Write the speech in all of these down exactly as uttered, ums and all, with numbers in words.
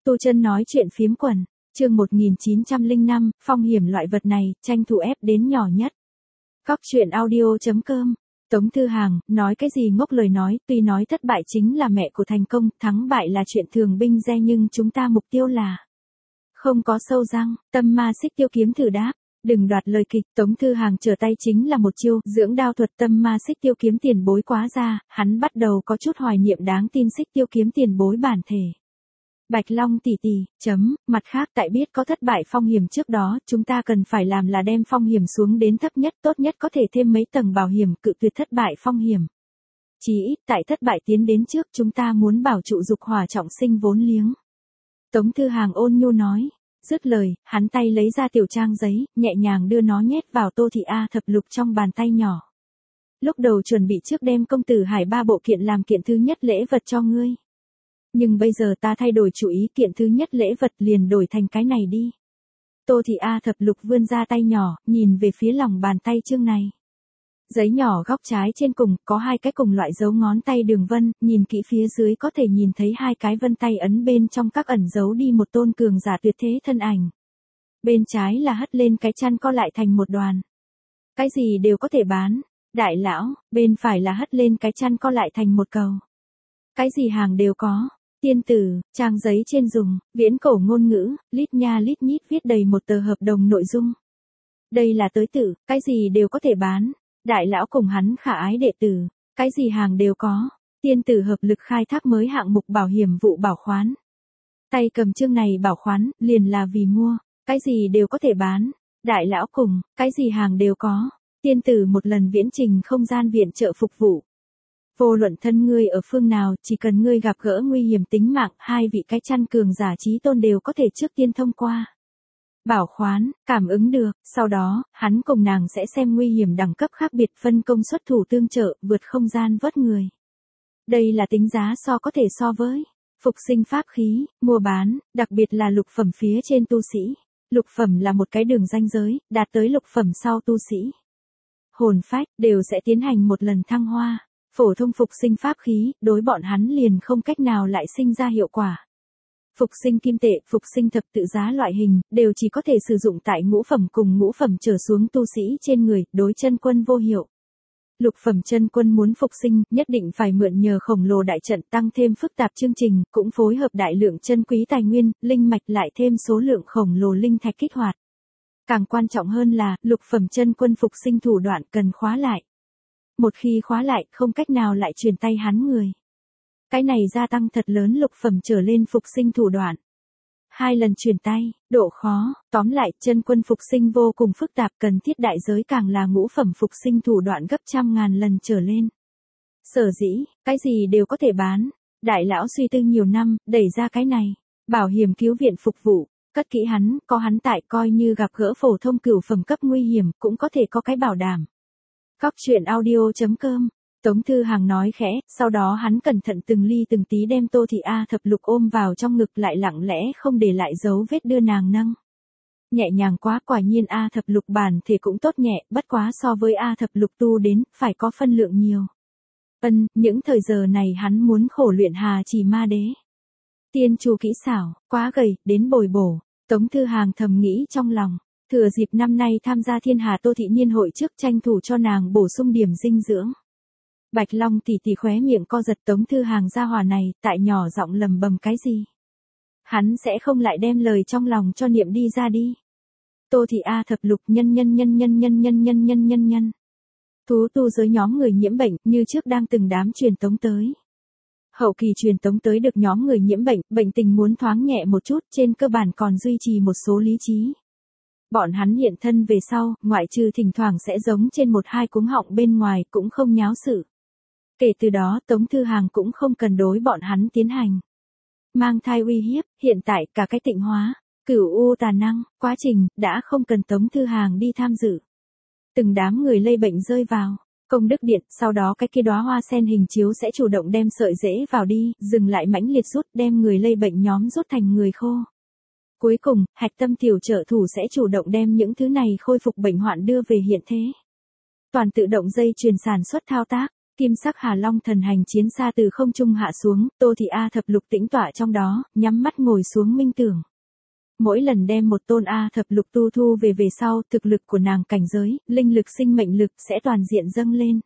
Tu Chân nói chuyện phiếm quần, chương một nghìn chín trăm lẻ năm, phong hiểm loại vật này, tranh thủ ép đến nhỏ nhất. Góc truyện audio chấm com. Tống Thư Hàng, nói cái gì ngốc lời nói, tuy nói thất bại chính là mẹ của thành công, thắng bại là chuyện thường binh re nhưng chúng ta mục tiêu là không có sâu răng, tâm ma xích tiêu kiếm thử đáp. Đừng đoạt lời kịch, Tống Thư Hàng trở tay chính là một chiêu, dưỡng đao thuật tâm ma xích tiêu kiếm tiền bối quá ra, hắn bắt đầu có chút hoài niệm đáng tin xích tiêu kiếm tiền bối bản thể. Bạch Long tỷ tỷ, chấm, mặt khác tại biết có thất bại phong hiểm trước đó, chúng ta cần phải làm là đem phong hiểm xuống đến thấp nhất, tốt nhất có thể thêm mấy tầng bảo hiểm cự tuyệt thất bại phong hiểm. Chỉ ít tại thất bại tiến đến trước chúng ta muốn bảo trụ dục hỏa trọng sinh vốn liếng. Tống Thư Hàng ôn nhu nói. Dứt lời, hắn tay lấy ra tiểu trang giấy, nhẹ nhàng đưa nó nhét vào Tô Thị A Thập Lục trong bàn tay nhỏ. Lúc đầu chuẩn bị trước đem công tử Hải ba bộ kiện làm kiện thứ nhất lễ vật cho ngươi. Nhưng bây giờ ta thay đổi chủ ý, kiện thứ nhất lễ vật liền đổi thành cái này đi. Tô Thị A Thập Lục vươn ra tay nhỏ, nhìn về phía lòng bàn tay chương này. Giấy nhỏ góc trái trên cùng, có hai cái cùng loại dấu ngón tay đường vân, nhìn kỹ phía dưới có thể nhìn thấy hai cái vân tay ấn bên trong các ẩn dấu đi một tôn cường giả tuyệt thế thân ảnh. Bên trái là hất lên cái chăn co lại thành một đoàn. Cái gì đều có thể bán, đại lão, bên phải là hất lên cái chăn co lại thành một cầu. Cái gì hàng đều có, tiên tử, trang giấy trên dùng, viễn cổ ngôn ngữ, lít nha lít nhít viết đầy một tờ hợp đồng nội dung. Đây là tới tử, cái gì đều có thể bán. Đại lão cùng hắn khả ái đệ tử, cái gì hàng đều có, tiên tử hợp lực khai thác mới hạng mục bảo hiểm vụ bảo khoán. Tay cầm chương này bảo khoán, liền là vì mua, cái gì đều có thể bán, đại lão cùng, cái gì hàng đều có, tiên tử một lần viễn trình không gian viện trợ phục vụ. Vô luận thân ngươi ở phương nào, chỉ cần ngươi gặp gỡ nguy hiểm tính mạng, hai vị cái chăn cường giả chí tôn đều có thể trước tiên thông qua. Bảo khoán, cảm ứng được, sau đó, hắn cùng nàng sẽ xem nguy hiểm đẳng cấp khác biệt phân công xuất thủ tương trợ, vượt không gian vớt người. Đây là tính giá so có thể so với phục sinh pháp khí, mua bán, đặc biệt là lục phẩm phía trên tu sĩ. Lục phẩm là một cái đường ranh giới, đạt tới lục phẩm sau tu sĩ. Hồn phách, đều sẽ tiến hành một lần thăng hoa. Phổ thông phục sinh pháp khí, đối bọn hắn liền không cách nào lại sinh ra hiệu quả. Phục sinh kim tệ, phục sinh thập tự giá loại hình, đều chỉ có thể sử dụng tại ngũ phẩm cùng ngũ phẩm trở xuống tu sĩ trên người, đối chân quân vô hiệu. Lục phẩm chân quân muốn phục sinh, nhất định phải mượn nhờ khổng lồ đại trận tăng thêm phức tạp chương trình, cũng phối hợp đại lượng chân quý tài nguyên, linh mạch lại thêm số lượng khổng lồ linh thạch kích hoạt. Càng quan trọng hơn là, lục phẩm chân quân phục sinh thủ đoạn cần khóa lại. Một khi khóa lại, không cách nào lại truyền tay hắn người. Cái này gia tăng thật lớn lục phẩm trở lên phục sinh thủ đoạn. Hai lần truyền tay, độ khó, tóm lại, chân quân phục sinh vô cùng phức tạp, cần thiết đại giới càng là ngũ phẩm phục sinh thủ đoạn gấp trăm ngàn lần trở lên. Sở dĩ, cái gì đều có thể bán. Đại lão suy tư nhiều năm, đẩy ra cái này. Bảo hiểm cứu viện phục vụ, cất kỹ hắn, có hắn tại coi như gặp gỡ phổ thông cửu phẩm cấp nguy hiểm, cũng có thể có cái bảo đảm. Góc truyện audio chấm com. Tống Thư Hàng nói khẽ, sau đó hắn cẩn thận từng ly từng tí đem Tô Thị A Thập Lục ôm vào trong ngực, lại lặng lẽ không để lại dấu vết đưa nàng nâng. Nhẹ nhàng quá, quả nhiên A Thập Lục bản thể cũng tốt nhẹ, bất quá so với A Thập Lục tu đến, phải có phân lượng nhiều. Ân, những thời giờ này hắn muốn khổ luyện Hà Chỉ Ma Đế. Tiên chu kỹ xảo, quá gầy, đến bồi bổ, Tống Thư Hàng thầm nghĩ trong lòng. Thừa dịp năm nay tham gia Thiên Hà Tô Thị Niên hội trước, tranh thủ cho nàng bổ sung điểm dinh dưỡng. Bạch Long tỷ tỷ khóe miệng co giật, Tống Thư Hàng gia hỏa này, tại nhỏ giọng lầm bầm cái gì. Hắn sẽ không lại đem lời trong lòng cho niệm đi ra đi. Tô Thị A Thập Lục nhân nhân nhân nhân nhân nhân nhân nhân nhân nhân. Thú tu giới nhóm người nhiễm bệnh, như trước đang từng đám truyền tống tới. Hậu kỳ truyền tống tới được nhóm người nhiễm bệnh, bệnh tình muốn thoáng nhẹ một chút, trên cơ bản còn duy trì một số lý trí. Bọn hắn hiện thân về sau, ngoại trừ thỉnh thoảng sẽ giống trên một hai cuống họng bên ngoài, cũng không nháo sự. Kể từ đó, Tống Thư Hàng cũng không cần đối bọn hắn tiến hành mang thai uy hiếp, hiện tại cả cái tịnh hóa, cửu u tà năng, quá trình, đã không cần Tống Thư Hàng đi tham dự. Từng đám người lây bệnh rơi vào công đức điện, sau đó cái kia đóa hoa sen hình chiếu sẽ chủ động đem sợi rễ vào đi, dừng lại mãnh liệt rút, đem người lây bệnh nhóm rút thành người khô. Cuối cùng, hạch tâm tiểu trợ thủ sẽ chủ động đem những thứ này khôi phục bệnh hoạn đưa về hiện thế. Toàn tự động dây chuyền sản xuất thao tác. Kim sắc Hà Long thần hành chiến xa từ không trung hạ xuống, Tô Thị A thập lục tĩnh tọa trong đó, nhắm mắt ngồi xuống minh tưởng. Mỗi lần đem một tôn A thập lục tu thu về về sau, thực lực của nàng cảnh giới, linh lực sinh mệnh lực sẽ toàn diện dâng lên.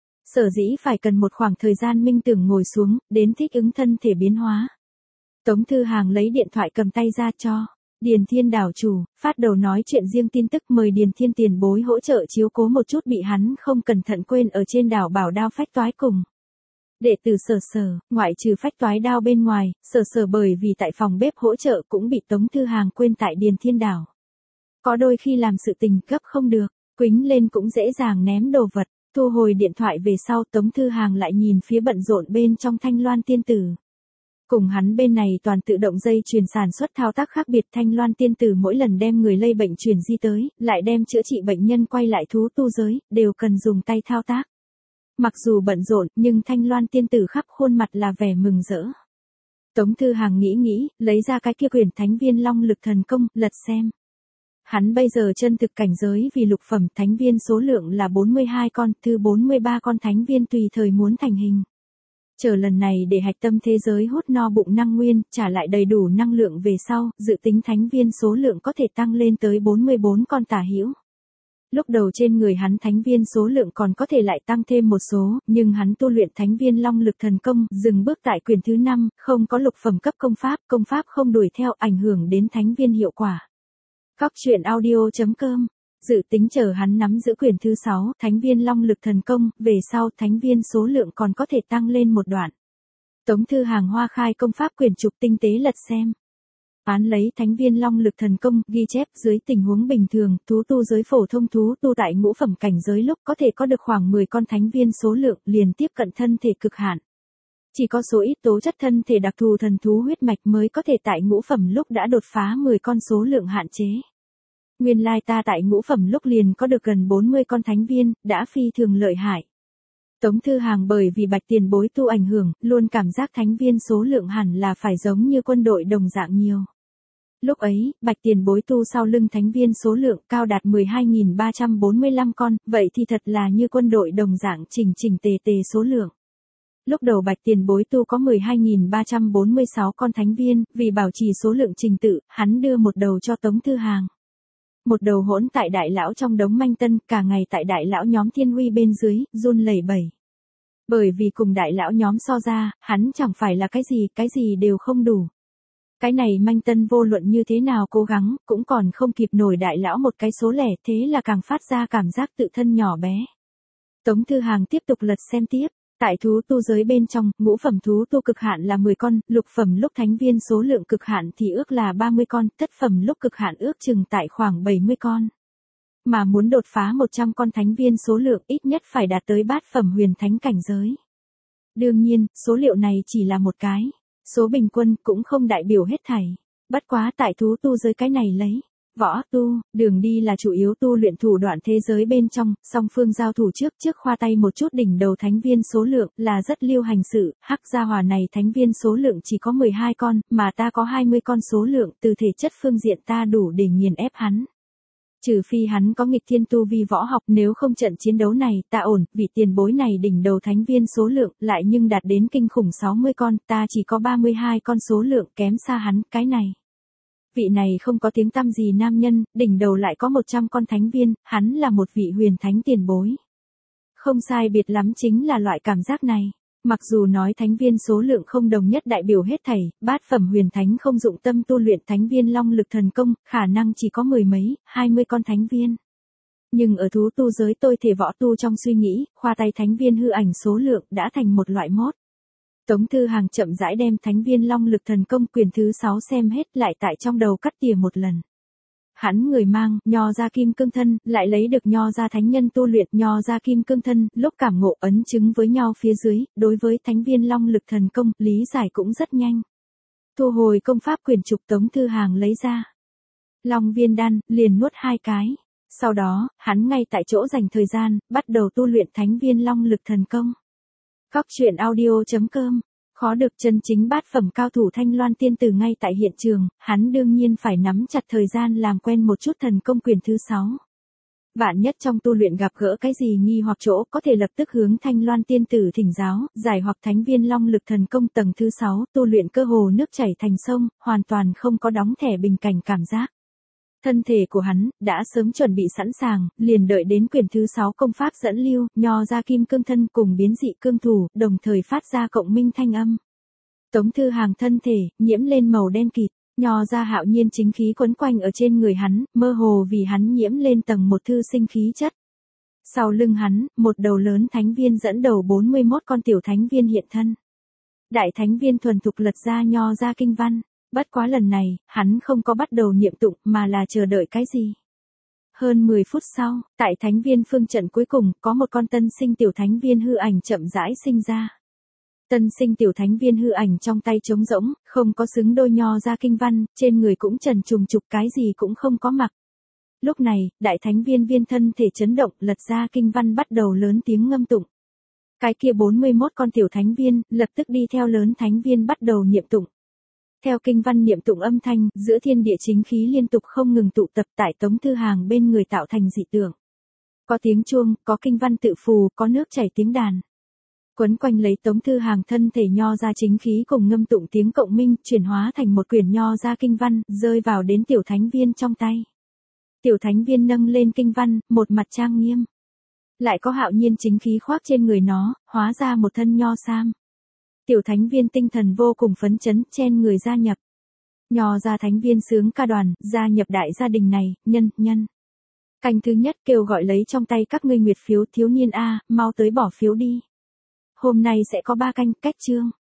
Sở dĩ phải cần một khoảng thời gian minh tưởng ngồi xuống, đến thích ứng thân thể biến hóa. Tống Thư Hàng lấy điện thoại cầm tay ra cho Điền Thiên đảo chủ, phát đầu nói chuyện riêng tin tức mời Điền Thiên tiền bối hỗ trợ chiếu cố một chút bị hắn không cẩn thận quên ở trên đảo Bảo Đao phách toái cùng. Đệ tử Sở Sở, ngoại trừ phách toái đao bên ngoài, Sở Sở bởi vì tại phòng bếp hỗ trợ cũng bị Tống Thư Hàng quên tại Điền Thiên đảo. Có đôi khi làm sự tình gấp không được, quính lên cũng dễ dàng ném đồ vật, thu hồi điện thoại về sau Tống Thư Hàng lại nhìn phía bận rộn bên trong Thanh Loan tiên tử. Cùng hắn bên này toàn tự động dây chuyền sản xuất thao tác khác biệt, Thanh Loan tiên tử mỗi lần đem người lây bệnh truyền di tới, lại đem chữa trị bệnh nhân quay lại thú tu giới, đều cần dùng tay thao tác. Mặc dù bận rộn, nhưng Thanh Loan tiên tử khắp khuôn mặt là vẻ mừng rỡ. Tống Thư Hàng nghĩ nghĩ, lấy ra cái kia quyển Thánh Viên Long Lực Thần Công, lật xem. Hắn bây giờ chân thực cảnh giới vì lục phẩm thánh viên số lượng là bốn mươi hai con, thứ bốn mươi ba con thánh viên tùy thời muốn thành hình. Chờ lần này để hạch tâm thế giới hút no bụng năng nguyên, trả lại đầy đủ năng lượng về sau, dự tính thánh viên số lượng có thể tăng lên tới bốn mươi bốn con tả hữu. Lúc đầu trên người hắn thánh viên số lượng còn có thể lại tăng thêm một số, nhưng hắn tu luyện Thánh Viên Long Lực Thần Công, dừng bước tại quyển thứ năm, không có lục phẩm cấp công pháp, công pháp không đuổi theo, ảnh hưởng đến thánh viên hiệu quả. Góc truyện audio chấm com, dự tính chờ hắn nắm giữ quyển thứ sáu, Thánh Viên Long Lực Thần Công, về sau thánh viên số lượng còn có thể tăng lên một đoạn. Tống Thư Hàng hoa khai công pháp quyển trục tinh tế lật xem. Án lấy Thánh Viên Long Lực Thần Công, ghi chép dưới tình huống bình thường, thú tu giới phổ thông thú tu tại ngũ phẩm cảnh giới lúc có thể có được khoảng mười con thánh viên số lượng, liền tiếp cận thân thể cực hạn. Chỉ có số ít tố chất thân thể đặc thù thần thú huyết mạch mới có thể tại ngũ phẩm lúc đã đột phá mười con số lượng hạn chế. Nguyên lai ta tại ngũ phẩm lúc liền có được gần bốn mươi con thánh viên, đã phi thường lợi hại. Tống Thư Hàng bởi vì Bạch tiền bối tu ảnh hưởng, luôn cảm giác thánh viên số lượng hẳn là phải giống như quân đội đồng dạng nhiều. Lúc ấy, Bạch tiền bối tu sau lưng thánh viên số lượng cao đạt mười hai nghìn ba trăm bốn mươi lăm con, vậy thì thật là như quân đội đồng dạng chỉnh chỉnh tề tề số lượng. Lúc đầu Bạch tiền bối tu có mười hai nghìn ba trăm bốn mươi sáu con thánh viên, vì bảo trì số lượng trình tự, hắn đưa một đầu cho Tống Thư Hàng. Một đầu hỗn tại đại lão trong đống manh tân, cả ngày tại đại lão nhóm thiên huy bên dưới, run lẩy bẩy. Bởi vì cùng đại lão nhóm so ra, hắn chẳng phải là cái gì, cái gì đều không đủ. Cái này manh tân vô luận như thế nào cố gắng, cũng còn không kịp nổi đại lão một cái số lẻ, thế là càng phát ra cảm giác tự thân nhỏ bé. Tống Thư Hàng tiếp tục lật xem tiếp. Tại thú tu giới bên trong, ngũ phẩm thú tu cực hạn là mười con, lục phẩm lúc thánh viên số lượng cực hạn thì ước là ba mươi con, thất phẩm lúc cực hạn ước chừng tại khoảng bảy mươi con. Mà muốn đột phá một trăm con thánh viên số lượng ít nhất phải đạt tới bát phẩm huyền thánh cảnh giới. Đương nhiên, số liệu này chỉ là một cái. Số bình quân cũng không đại biểu hết thảy. Bất quá tại thú tu giới cái này lấy. Võ tu, đường đi là chủ yếu tu luyện thủ đoạn thế giới bên trong, song phương giao thủ trước trước khoa tay một chút đỉnh đầu thánh viên số lượng là rất lưu hành sự, hắc gia hỏa này thánh viên số lượng chỉ có mười hai con, mà ta có hai mươi con số lượng, từ thể chất phương diện ta đủ để nghiền ép hắn. Trừ phi hắn có nghịch thiên tu vi võ học, nếu không trận chiến đấu này ta ổn, vị tiền bối này đỉnh đầu thánh viên số lượng lại nhưng đạt đến kinh khủng sáu mươi con, ta chỉ có ba mươi hai con số lượng kém xa hắn, cái này. Vị này không có tiếng tăm gì nam nhân, đỉnh đầu lại có một trăm con thánh viên, hắn là một vị huyền thánh tiền bối. Không sai biệt lắm chính là loại cảm giác này. Mặc dù nói thánh viên số lượng không đồng nhất đại biểu hết thảy, bát phẩm huyền thánh không dụng tâm tu luyện Thánh Viên Long Lực Thần Công, khả năng chỉ có mười mấy, hai mươi con thánh viên. Nhưng ở thú tu giới tôi thể võ tu trong suy nghĩ, khoa tay thánh viên hư ảnh số lượng đã thành một loại mốt. Tống Thư Hàng chậm rãi đem Thánh Viên Long Lực Thần Công quyển thứ sáu xem hết lại tại trong đầu cắt tỉa một lần. Hắn người mang, nho ra kim cương thân, lại lấy được nho ra thánh nhân tu luyện nho ra kim cương thân, lúc cảm ngộ ấn chứng với nhau phía dưới, đối với Thánh Viên Long Lực Thần Công, lý giải cũng rất nhanh. Thu hồi công pháp quyển trục Tống Thư Hàng lấy ra. Long viên đan, liền nuốt hai cái. Sau đó, hắn ngay tại chỗ dành thời gian, bắt đầu tu luyện Thánh Viên Long Lực Thần Công. Góc truyện audio chấm com, khó được chân chính bát phẩm cao thủ Thanh Loan tiên tử ngay tại hiện trường, hắn đương nhiên phải nắm chặt thời gian làm quen một chút thần công quyển thứ sáu. Vạn nhất trong tu luyện gặp gỡ cái gì nghi hoặc chỗ, có thể lập tức hướng Thanh Loan tiên tử thỉnh giáo, giải hoặc thánh viên long lực thần công tầng thứ sáu, tu luyện cơ hồ nước chảy thành sông, hoàn toàn không có đóng thẻ bình cảnh cảm giác. Thân thể của hắn, đã sớm chuẩn bị sẵn sàng, liền đợi đến quyển thứ sáu công pháp dẫn lưu, nho ra kim cương thân cùng biến dị cương thủ, đồng thời phát ra cộng minh thanh âm. Tống Thư Hàng thân thể, nhiễm lên màu đen kịt, nho ra hạo nhiên chính khí quấn quanh ở trên người hắn, mơ hồ vì hắn nhiễm lên tầng một thư sinh khí chất. Sau lưng hắn, một đầu lớn thánh viên dẫn đầu bốn mươi mốt con tiểu thánh viên hiện thân. Đại thánh viên thuần thục lật ra nho ra kinh văn. Bất quá lần này, hắn không có bắt đầu niệm tụng mà là chờ đợi cái gì. Hơn mười phút sau, tại thánh viên phương trận cuối cùng, có một con tân sinh tiểu thánh viên hư ảnh chậm rãi sinh ra. Tân sinh tiểu thánh viên hư ảnh trong tay trống rỗng, không có xứng đôi nho ra kinh văn, trên người cũng trần trùng trục cái gì cũng không có mặc. Lúc này, đại thánh viên viên thân thể chấn động, lật ra kinh văn bắt đầu lớn tiếng ngâm tụng. Cái kia bốn mươi mốt con tiểu thánh viên, lập tức đi theo lớn thánh viên bắt đầu niệm tụng. Theo kinh văn niệm tụng âm thanh, giữa thiên địa chính khí liên tục không ngừng tụ tập tại Tống Thư Hàng bên người tạo thành dị tượng. Có tiếng chuông, có kinh văn tự phù, có nước chảy tiếng đàn. Quấn quanh lấy Tống Thư Hàng thân thể nho ra chính khí cùng ngâm tụng tiếng cộng minh, chuyển hóa thành một quyển nho ra kinh văn, rơi vào đến tiểu thánh viên trong tay. Tiểu thánh viên nâng lên kinh văn, một mặt trang nghiêm. Lại có hạo nhiên chính khí khoác trên người nó, hóa ra một thân nho sam. Tiểu thánh viên tinh thần vô cùng phấn chấn, chen người gia nhập. Nho ra thánh viên sướng ca đoàn, gia nhập đại gia đình này, nhân, nhân. Canh thứ nhất kêu gọi lấy trong tay các ngươi nguyệt phiếu thiếu niên A, mau tới bỏ phiếu đi. Hôm nay sẽ có ba canh, cách chương.